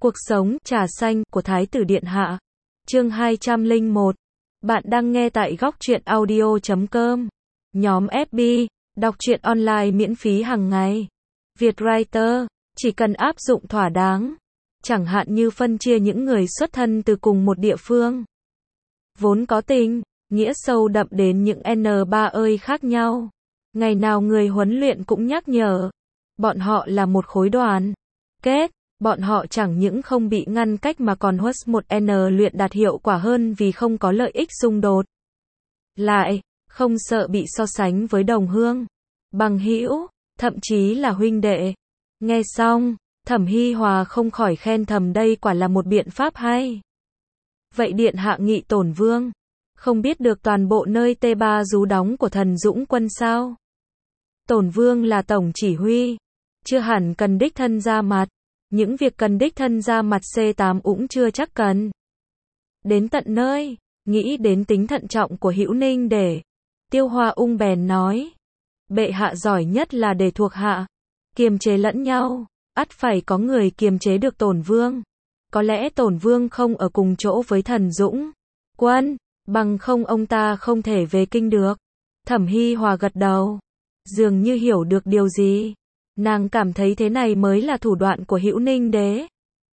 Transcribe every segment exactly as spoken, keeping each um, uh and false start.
Cuộc sống, trà xanh, của Thái tử Điện Hạ. Chương hai trăm lẻ một. Bạn đang nghe tại góc truyện audio chấm com. Nhóm ép bê, đọc truyện online miễn phí hàng ngày. Vietwriter, chỉ cần áp dụng thỏa đáng. Chẳng hạn như phân chia những người xuất thân từ cùng một địa phương. Vốn có tình, nghĩa sâu đậm đến những N ba ơi khác nhau. Ngày nào người huấn luyện cũng nhắc nhở. Bọn họ là một khối đoàn kết. Bọn họ chẳng những không bị ngăn cách mà còn huất một N luyện đạt hiệu quả hơn vì không có lợi ích xung đột. Lại, không sợ bị so sánh với đồng hương, bằng hữu, thậm chí là huynh đệ. Nghe xong, Thẩm Hi Hòa không khỏi khen thầm đây quả là một biện pháp hay. Vậy Điện Hạ nghị Tổn Vương, không biết được toàn bộ nơi T ba rú đóng của Thần Dũng quân sao? Tổn Vương là tổng chỉ huy, chưa hẳn cần đích thân ra mặt. Những việc cần đích thân ra mặt C tám cũng chưa chắc cần. Đến tận nơi, nghĩ đến tính thận trọng của Hữu Ninh để, Tiêu Hoa ung bèn nói. Bệ hạ giỏi nhất là để thuộc hạ kiềm chế lẫn nhau, ắt phải có người kiềm chế được Tổn Vương. Có lẽ Tổn Vương không ở cùng chỗ với Thần Dũng quân, bằng không ông ta không thể về kinh được. Thẩm Hi Hòa gật đầu, dường như hiểu được điều gì. Nàng cảm thấy thế này mới là thủ đoạn của Hữu Ninh đế.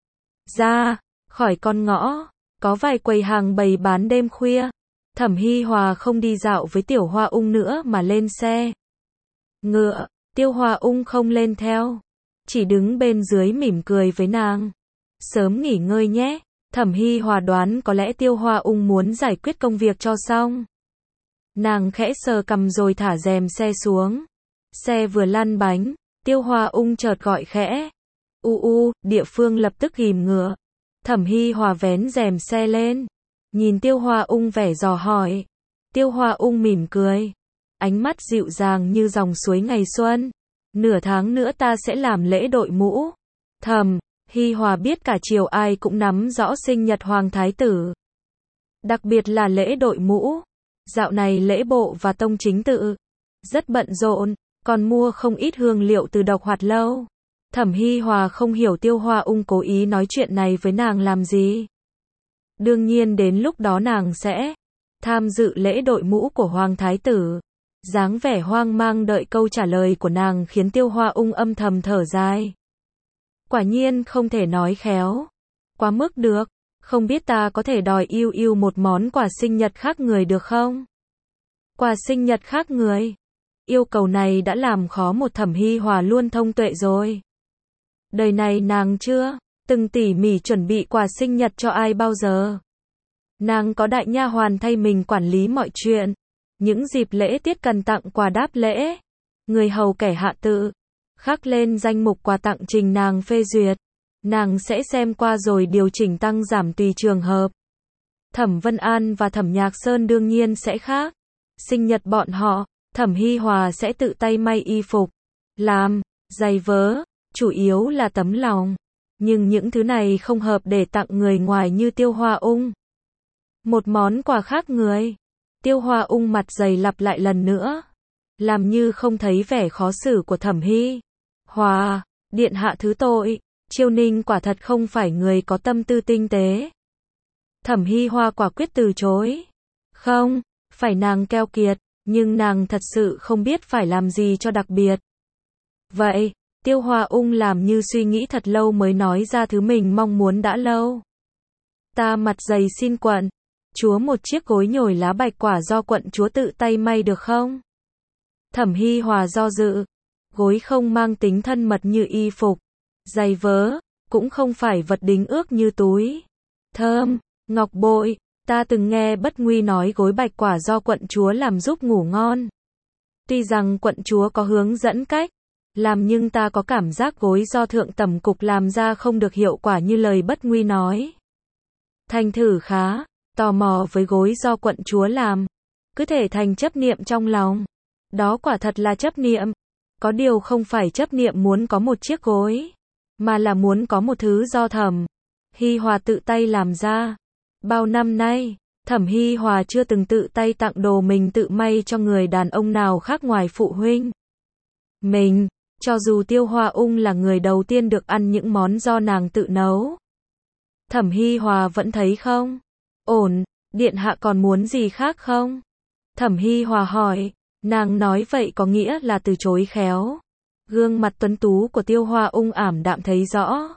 Ra khỏi con ngõ, có vài quầy hàng bày bán đêm khuya. Thẩm Hi Hòa không đi dạo với Tiểu Hoa ung nữa mà lên xe ngựa. Tiêu Hoa ung không lên theo, chỉ đứng bên dưới mỉm cười với nàng. Sớm nghỉ ngơi nhé. Thẩm Hi Hòa đoán có lẽ Tiêu Hoa ung muốn giải quyết công việc cho xong. Nàng khẽ sờ cằm rồi thả rèm xe xuống. Xe vừa lăn bánh, Tiêu Hoa ung chợt gọi khẽ. U u, địa phương lập tức ghìm ngựa. Thẩm Hi Hòa vén rèm xe lên, nhìn Tiêu Hoa ung vẻ dò hỏi. Tiêu Hoa ung mỉm cười, ánh mắt dịu dàng như dòng suối ngày xuân. Nửa tháng nữa ta sẽ làm lễ đội mũ. Thẩm Hi Hòa biết cả triều ai cũng nắm rõ sinh nhật Hoàng Thái tử, đặc biệt là lễ đội mũ. Dạo này lễ bộ và tông chính tự rất bận rộn, còn mua không ít hương liệu từ Độc Hoạt Lâu. Thẩm Hi Hòa không hiểu Tiêu Hoa ung cố ý nói chuyện này với nàng làm gì. Đương nhiên đến lúc đó nàng sẽ tham dự lễ đội mũ của Hoàng Thái tử. Dáng vẻ hoang mang đợi câu trả lời của nàng khiến Tiêu Hoa ung âm thầm thở dài. Quả nhiên không thể nói khéo quá mức được. Không biết ta có thể đòi yêu yêu một món quà sinh nhật khác người được không? Quà sinh nhật khác người? Yêu cầu này đã làm khó một Thẩm Hi Hòa luôn thông tuệ rồi. Đời này nàng chưa từng tỉ mỉ chuẩn bị quà sinh nhật cho ai bao giờ. Nàng có đại nha hoàn thay mình quản lý mọi chuyện. Những dịp lễ tiết cần tặng quà đáp lễ, người hầu kẻ hạ tự khắc lên danh mục quà tặng trình nàng phê duyệt. Nàng sẽ xem qua rồi điều chỉnh tăng giảm tùy trường hợp. Thẩm Vân An và Thẩm Nhạc Sơn đương nhiên sẽ khác. Sinh nhật bọn họ, Thẩm Hi Hòa sẽ tự tay may y phục, làm, giày vớ, chủ yếu là tấm lòng. Nhưng những thứ này không hợp để tặng người ngoài như Tiêu Hoa ung. Một món quà khác người. Tiêu Hoa ung mặt dày lặp lại lần nữa, làm như không thấy vẻ khó xử của Thẩm Hi Hòa. Điện hạ thứ tội, Chiêu Ninh quả thật không phải người có tâm tư tinh tế. Thẩm Hi Hòa quả quyết từ chối. Không phải nàng keo kiệt, nhưng nàng thật sự không biết phải làm gì cho đặc biệt. Vậy, Tiêu Hoa ung làm như suy nghĩ thật lâu mới nói ra thứ mình mong muốn đã lâu. Ta mặt dày xin quận chúa một chiếc gối nhồi lá bạch quả do quận chúa tự tay may được không? Thẩm Hi Hòa do dự. Gối không mang tính thân mật như y phục, giày vớ, cũng không phải vật đính ước như túi thơm, ngọc bội. Ta từng nghe Bất Nguy nói gối bạch quả do quận chúa làm giúp ngủ ngon. Tuy rằng quận chúa có hướng dẫn cách làm nhưng ta có cảm giác gối do thượng tẩm cục làm ra không được hiệu quả như lời Bất Nguy nói. Thành thử khá tò mò với gối do quận chúa làm, cứ thể thành chấp niệm trong lòng. Đó quả thật là chấp niệm. Có điều không phải chấp niệm muốn có một chiếc gối, mà là muốn có một thứ do Thẩm Hi Hòa tự tay làm ra. Bao năm nay, Thẩm Hi Hòa chưa từng tự tay tặng đồ mình tự may cho người đàn ông nào khác ngoài phụ huynh mình. Cho dù Tiêu Hoa ung là người đầu tiên được ăn những món do nàng tự nấu, Thẩm Hi Hòa vẫn thấy không ổn, điện hạ còn muốn gì khác không? Thẩm Hi Hòa hỏi, nàng nói vậy có nghĩa là từ chối khéo. Gương mặt tuấn tú của Tiêu Hoa Ung ảm đạm thấy rõ.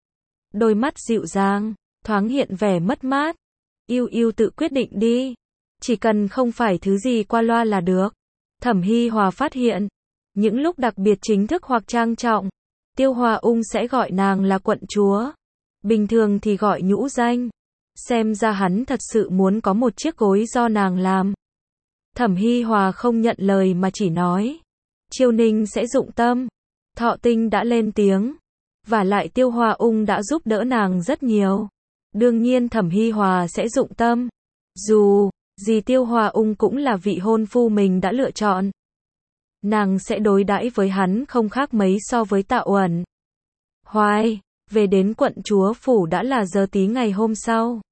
Đôi mắt dịu dàng, thoáng hiện vẻ mất mát. Yêu yêu tự quyết định đi. Chỉ cần không phải thứ gì qua loa là được. Thẩm Hi Hòa phát hiện, những lúc đặc biệt chính thức hoặc trang trọng, Tiêu Hoa Ung sẽ gọi nàng là quận chúa. Bình thường thì gọi nhũ danh. Xem ra hắn thật sự muốn có một chiếc gối do nàng làm. Thẩm Hi Hòa không nhận lời mà chỉ nói. Chiêu Ninh sẽ dụng tâm. Thọ Tinh đã lên tiếng. Và lại Tiêu Hoa Ung đã giúp đỡ nàng rất nhiều. Đương nhiên Thẩm Hi Hòa sẽ dụng tâm. Dù gì Tiêu Hoa Ung cũng là vị hôn phu mình đã lựa chọn. Nàng sẽ đối đãi với hắn không khác mấy so với Tạ Uẩn. Hoài, về đến quận chúa phủ đã là giờ tí ngày hôm sau.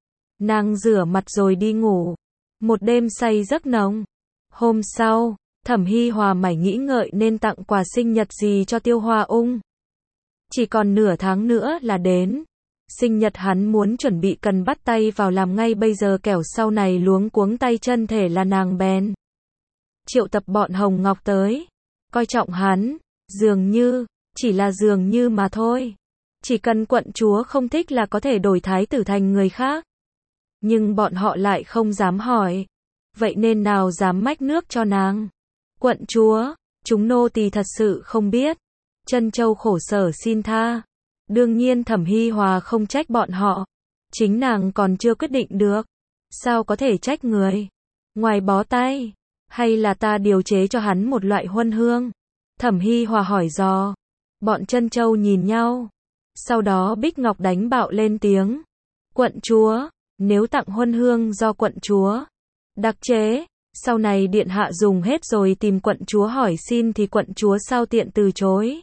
Nàng rửa mặt rồi đi ngủ. Một đêm say giấc nồng. Hôm sau, Thẩm Hi Hòa mải nghĩ ngợi nên tặng quà sinh nhật gì cho Tiêu Hoa Ung. Chỉ còn nửa tháng nữa là đến. Sinh nhật hắn muốn chuẩn bị cần bắt tay vào làm ngay bây giờ, kẻo sau này luống cuống tay chân thể là nàng bèn triệu tập bọn Hồng Ngọc tới. Coi trọng hắn, dường như, chỉ là dường như mà thôi. Chỉ cần quận chúa không thích là có thể đổi thái tử thành người khác. Nhưng bọn họ lại không dám hỏi. Vậy nên nào dám mách nước cho nàng. Quận chúa, chúng nô tỳ thật sự không biết. Trân Châu khổ sở xin tha. Đương nhiên Thẩm Hi Hòa không trách bọn họ. Chính nàng còn chưa quyết định được. Sao có thể trách người? Ngoài bó tay, hay là ta điều chế cho hắn một loại huân hương? Thẩm Hi Hòa hỏi dò. Bọn Trân Châu nhìn nhau. Sau đó Bích Ngọc đánh bạo lên tiếng. Quận chúa, nếu tặng huân hương do quận chúa đặc chế, sau này điện hạ dùng hết rồi tìm quận chúa hỏi xin thì quận chúa sao tiện từ chối?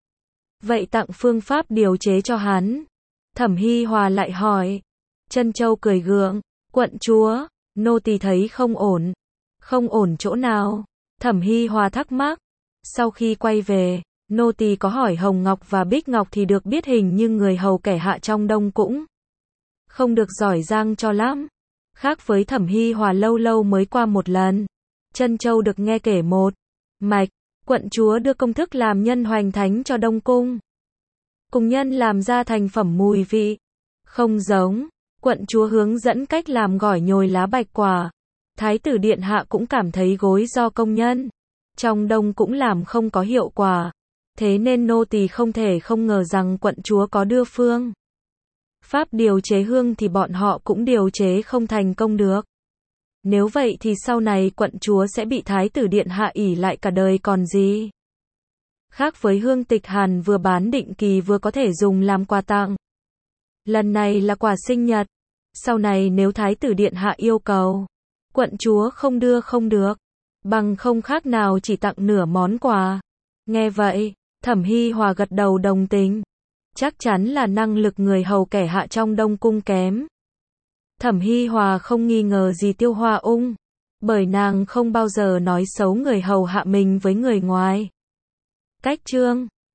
Vậy tặng phương pháp điều chế cho hắn. Thẩm Hi Hòa lại hỏi. Trân Châu cười gượng. Quận chúa, nô tỳ thấy không ổn. Không ổn chỗ nào? Thẩm Hi Hòa thắc mắc. Sau khi quay về, nô tỳ có hỏi Hồng Ngọc và Bích Ngọc thì được biết hình như người hầu kẻ hạ trong đông cũng không được giỏi giang cho lắm. Khác với Thẩm Hi Hòa lâu lâu mới qua một lần. Trân Châu được nghe kể một mạch. Quận chúa đưa công thức làm nhân hoành thánh cho Đông Cung. Cùng nhân làm ra thành phẩm mùi vị không giống. Quận chúa hướng dẫn cách làm gỏi nhồi lá bạch quả. Thái tử điện hạ cũng cảm thấy gối do công nhân trong Đông cũng làm không có hiệu quả. Thế nên nô tỳ không thể không ngờ rằng quận chúa có đưa phương pháp điều chế hương thì bọn họ cũng điều chế không thành công được. Nếu vậy thì sau này quận chúa sẽ bị thái tử điện hạ ỷ lại cả đời còn gì. Khác với hương tịch hàn vừa bán định kỳ vừa có thể dùng làm quà tặng. Lần này là quà sinh nhật. Sau này nếu thái tử điện hạ yêu cầu, quận chúa không đưa không được. Bằng không khác nào chỉ tặng nửa món quà. Nghe vậy, Thẩm Hi Hòa gật đầu đồng tình. Chắc chắn là năng lực người hầu kẻ hạ trong Đông Cung kém. Thẩm Hi Hòa không nghi ngờ gì Tiêu Hoa Ung, bởi nàng không bao giờ nói xấu người hầu hạ mình với người ngoài. Cách chương